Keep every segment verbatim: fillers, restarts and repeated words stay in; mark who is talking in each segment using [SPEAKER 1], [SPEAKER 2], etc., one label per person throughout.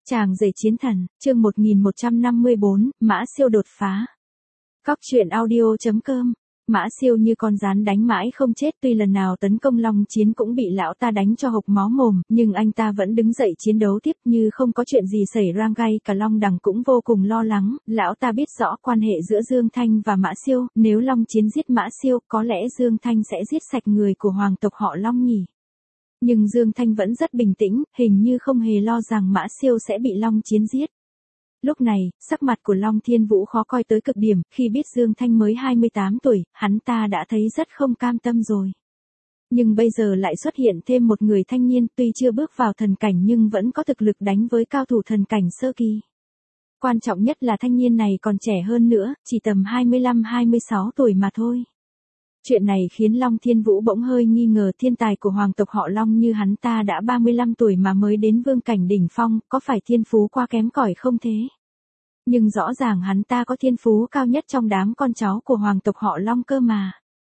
[SPEAKER 1] Chàng rể chiến thần, chương một nghìn một trăm năm mươi bốn, Mã Siêu đột phá. Cóc truyện audio chấm com. Mã Siêu như con rắn đánh mãi không chết, tuy lần nào tấn công Long Chiến cũng bị lão ta đánh cho hộc máu mồm, nhưng anh ta vẫn đứng dậy chiến đấu tiếp như không có chuyện gì xảy ra. Ngay cả Long Đằng cũng vô cùng lo lắng, lão ta biết rõ quan hệ giữa Dương Thanh và Mã Siêu, nếu Long Chiến giết Mã Siêu, có lẽ Dương Thanh sẽ giết sạch người của hoàng tộc họ Long nhỉ. Nhưng Dương Thanh vẫn rất bình tĩnh, hình như không hề lo rằng Mã Siêu sẽ bị Long Chiến giết. Lúc này, sắc mặt của Long Thiên Vũ khó coi tới cực điểm, khi biết Dương Thanh mới hai mươi tám tuổi, hắn ta đã thấy rất không cam tâm rồi. Nhưng bây giờ lại xuất hiện thêm một người thanh niên, tuy chưa bước vào thần cảnh nhưng vẫn có thực lực đánh với cao thủ thần cảnh sơ kỳ. Quan trọng nhất là thanh niên này còn trẻ hơn nữa, chỉ tầm hai mươi lăm hai mươi sáu tuổi mà thôi. Chuyện này khiến Long Thiên Vũ bỗng hơi nghi ngờ, thiên tài của hoàng tộc họ Long như hắn ta đã ba mươi lăm tuổi mà mới đến vương cảnh đỉnh phong, có phải thiên phú quá kém cỏi không thế? Nhưng rõ ràng hắn ta có thiên phú cao nhất trong đám con cháu của hoàng tộc họ Long cơ mà.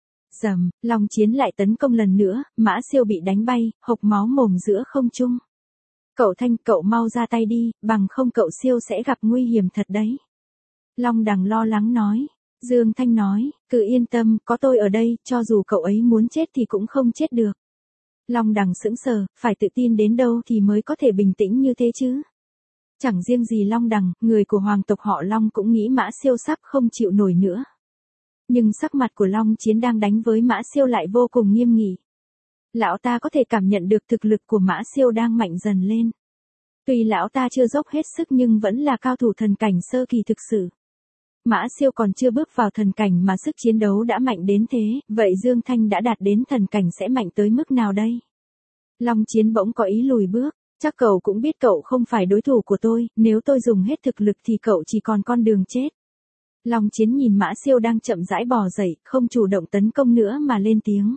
[SPEAKER 1] Rầm, Long Chiến lại tấn công lần nữa, Mã Siêu bị đánh bay, hộc máu mồm giữa không trung. Cậu Thanh, cậu mau ra tay đi, bằng không cậu Siêu sẽ gặp nguy hiểm thật đấy. Long Đằng lo lắng nói. Dương Thanh nói, cứ yên tâm, có tôi ở đây, cho dù cậu ấy muốn chết thì cũng không chết được. Long Đằng sững sờ, phải tự tin đến đâu thì mới có thể bình tĩnh như thế chứ. Chẳng riêng gì Long Đằng, người của hoàng tộc họ Long cũng nghĩ Mã Siêu sắp không chịu nổi nữa. Nhưng sắc mặt của Long Chiến đang đánh với Mã Siêu lại vô cùng nghiêm nghị. Lão ta có thể cảm nhận được thực lực của Mã Siêu đang mạnh dần lên. Tuy lão ta chưa dốc hết sức nhưng vẫn là cao thủ thần cảnh sơ kỳ thực sự. Mã Siêu còn chưa bước vào thần cảnh mà sức chiến đấu đã mạnh đến thế, vậy Dương Thanh đã đạt đến thần cảnh sẽ mạnh tới mức nào đây? Long Chiến bỗng có ý lùi bước, chắc cậu cũng biết cậu không phải đối thủ của tôi, nếu tôi dùng hết thực lực thì cậu chỉ còn con đường chết. Long Chiến nhìn Mã Siêu đang chậm rãi bò dậy, không chủ động tấn công nữa mà lên tiếng.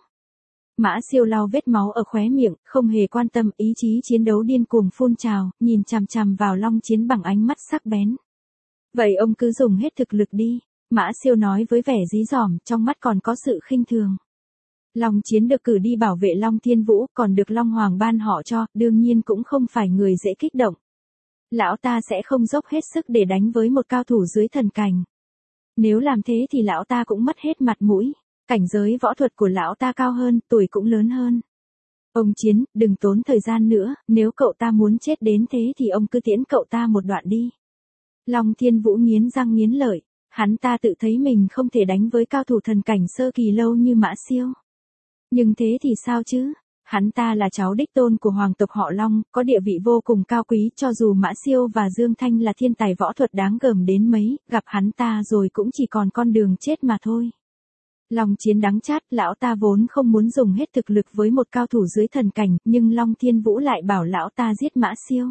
[SPEAKER 1] Mã Siêu lau vết máu ở khóe miệng, không hề quan tâm, ý chí chiến đấu điên cuồng phun trào, nhìn chằm chằm vào Long Chiến bằng ánh mắt sắc bén. Vậy ông cứ dùng hết thực lực đi, Mã Siêu nói với vẻ dí dỏm, trong mắt còn có sự khinh thường. Long Chiến được cử đi bảo vệ Long Thiên Vũ, còn được Long Hoàng ban họ cho, đương nhiên cũng không phải người dễ kích động. Lão ta sẽ không dốc hết sức để đánh với một cao thủ dưới thần cảnh. Nếu làm thế thì lão ta cũng mất hết mặt mũi, cảnh giới võ thuật của lão ta cao hơn, tuổi cũng lớn hơn. Ông Chiến, đừng tốn thời gian nữa, nếu cậu ta muốn chết đến thế thì ông cứ tiễn cậu ta một đoạn đi. Long Thiên Vũ nghiến răng nghiến lợi, hắn ta tự thấy mình không thể đánh với cao thủ thần cảnh sơ kỳ lâu như Mã Siêu. Nhưng thế thì sao chứ? Hắn ta là cháu đích tôn của hoàng tộc họ Long, có địa vị vô cùng cao quý, cho dù Mã Siêu và Dương Thanh là thiên tài võ thuật đáng gờm đến mấy, gặp hắn ta rồi cũng chỉ còn con đường chết mà thôi. Long Chiến đắng chát, lão ta vốn không muốn dùng hết thực lực với một cao thủ dưới thần cảnh, nhưng Long Thiên Vũ lại bảo lão ta giết Mã Siêu.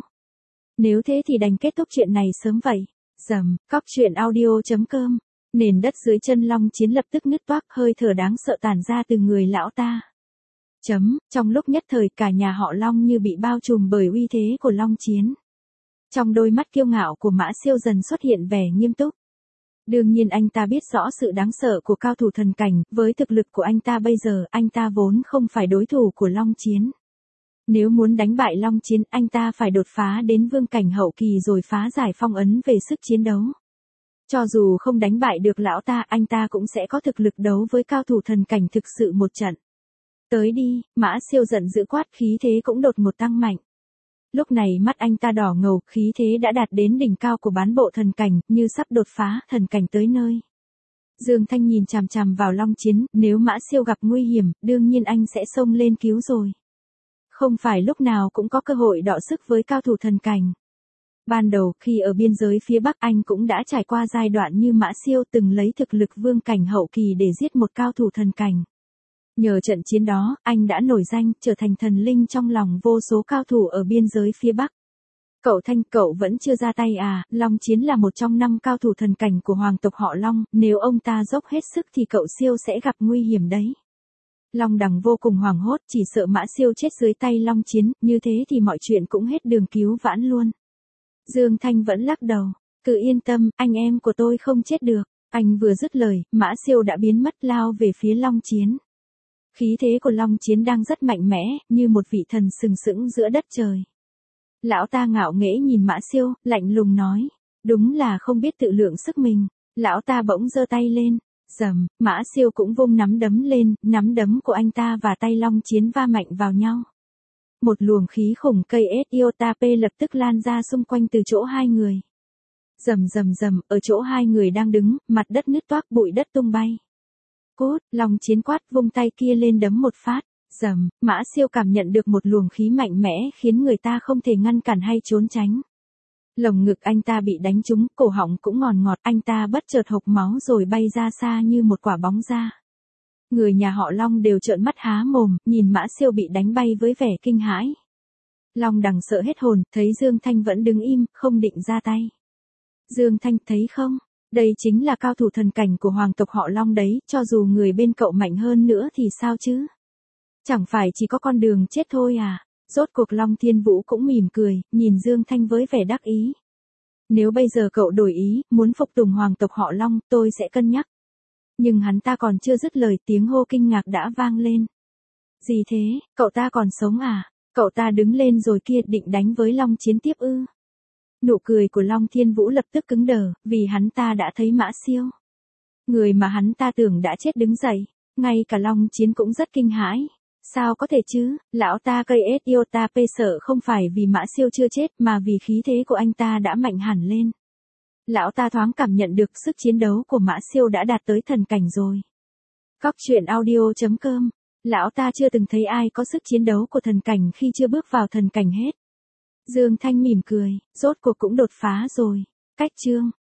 [SPEAKER 1] Nếu thế thì đành kết thúc chuyện này sớm vậy. Rầm, cóc truyện audio chấm com. Nền đất dưới chân Long Chiến lập tức nứt toác, hơi thở đáng sợ tản ra từ người lão ta. Chấm, trong lúc nhất thời cả nhà họ Long như bị bao trùm bởi uy thế của Long Chiến. Trong đôi mắt kiêu ngạo của Mã Siêu dần xuất hiện vẻ nghiêm túc. Đương nhiên anh ta biết rõ sự đáng sợ của cao thủ thần cảnh, với thực lực của anh ta bây giờ, anh ta vốn không phải đối thủ của Long Chiến. Nếu muốn đánh bại Long Chiến, anh ta phải đột phá đến vương cảnh hậu kỳ rồi phá giải phong ấn về sức chiến đấu. Cho dù không đánh bại được lão ta, anh ta cũng sẽ có thực lực đấu với cao thủ thần cảnh thực sự một trận. Tới đi, Mã Siêu giận dữ quát, khí thế cũng đột ngột tăng mạnh. Lúc này mắt anh ta đỏ ngầu, khí thế đã đạt đến đỉnh cao của bán bộ thần cảnh, như sắp đột phá thần cảnh tới nơi. Dương Thanh nhìn chằm chằm vào Long Chiến, nếu Mã Siêu gặp nguy hiểm, đương nhiên anh sẽ xông lên cứu rồi. Không phải lúc nào cũng có cơ hội đọ sức với cao thủ thần cảnh. Ban đầu khi ở biên giới phía Bắc anh cũng đã trải qua giai đoạn như Mã Siêu, từng lấy thực lực vương cảnh hậu kỳ để giết một cao thủ thần cảnh. Nhờ trận chiến đó, anh đã nổi danh, trở thành thần linh trong lòng vô số cao thủ ở biên giới phía Bắc. Cậu Thanh, cậu vẫn chưa ra tay à? Long Chiến là một trong năm cao thủ thần cảnh của hoàng tộc họ Long, nếu ông ta dốc hết sức thì cậu Siêu sẽ gặp nguy hiểm đấy. Long Đằng vô cùng hoảng hốt, chỉ sợ Mã Siêu chết dưới tay Long Chiến, như thế thì mọi chuyện cũng hết đường cứu vãn luôn. Dương Thanh vẫn lắc đầu, cứ yên tâm, anh em của tôi không chết được. Anh vừa dứt lời, Mã Siêu đã biến mất lao về phía Long Chiến. Khí thế của Long Chiến đang rất mạnh mẽ, như một vị thần sừng sững giữa đất trời. Lão ta ngạo nghễ nhìn Mã Siêu, lạnh lùng nói. Đúng là không biết tự lượng sức mình. Lão ta bỗng giơ tay lên. Rầm, Mã Siêu cũng vung nắm đấm lên, nắm đấm của anh ta và tay Long Chiến va mạnh vào nhau. Một luồng khí khủng cây ét Iota-P lập tức lan ra xung quanh từ chỗ hai người. Rầm rầm rầm, ở chỗ hai người đang đứng, mặt đất nứt toác bụi đất tung bay. Cút, Long Chiến quát vung tay kia lên đấm một phát. Rầm, Mã Siêu cảm nhận được một luồng khí mạnh mẽ khiến người ta không thể ngăn cản hay trốn tránh. Lồng ngực anh ta bị đánh trúng, cổ họng cũng ngọt ngọt, anh ta bất chợt hộc máu rồi bay ra xa như một quả bóng ra. Người nhà họ Long đều trợn mắt há mồm, nhìn Mã Siêu bị đánh bay với vẻ kinh hãi. Long Đằng sợ hết hồn, thấy Dương Thanh vẫn đứng im, không định ra tay. Dương Thanh, thấy không? Đây chính là cao thủ thần cảnh của hoàng tộc họ Long đấy, cho dù người bên cậu mạnh hơn nữa thì sao chứ? Chẳng phải chỉ có con đường chết thôi à? Rốt cuộc Long Thiên Vũ cũng mỉm cười, nhìn Dương Thanh với vẻ đắc ý. Nếu bây giờ cậu đổi ý, muốn phục tùng hoàng tộc họ Long, tôi sẽ cân nhắc. Nhưng hắn ta còn chưa dứt lời, tiếng hô kinh ngạc đã vang lên. Gì thế, cậu ta còn sống à? Cậu ta đứng lên rồi kia, định đánh với Long Chiến tiếp ư? Nụ cười của Long Thiên Vũ lập tức cứng đờ, vì hắn ta đã thấy Mã Siêu. Người mà hắn ta tưởng đã chết đứng dậy, ngay cả Long Chiến cũng rất kinh hãi. Sao có thể chứ, lão ta cây ét Iota-P sợ không phải vì Mã Siêu chưa chết mà vì khí thế của anh ta đã mạnh hẳn lên. Lão ta thoáng cảm nhận được sức chiến đấu của Mã Siêu đã đạt tới thần cảnh rồi. Cóc truyện audio chấm com. Lão ta chưa từng thấy ai có sức chiến đấu của thần cảnh khi chưa bước vào thần cảnh hết. Dương Thanh mỉm cười, rốt cuộc cũng đột phá rồi. Cách chương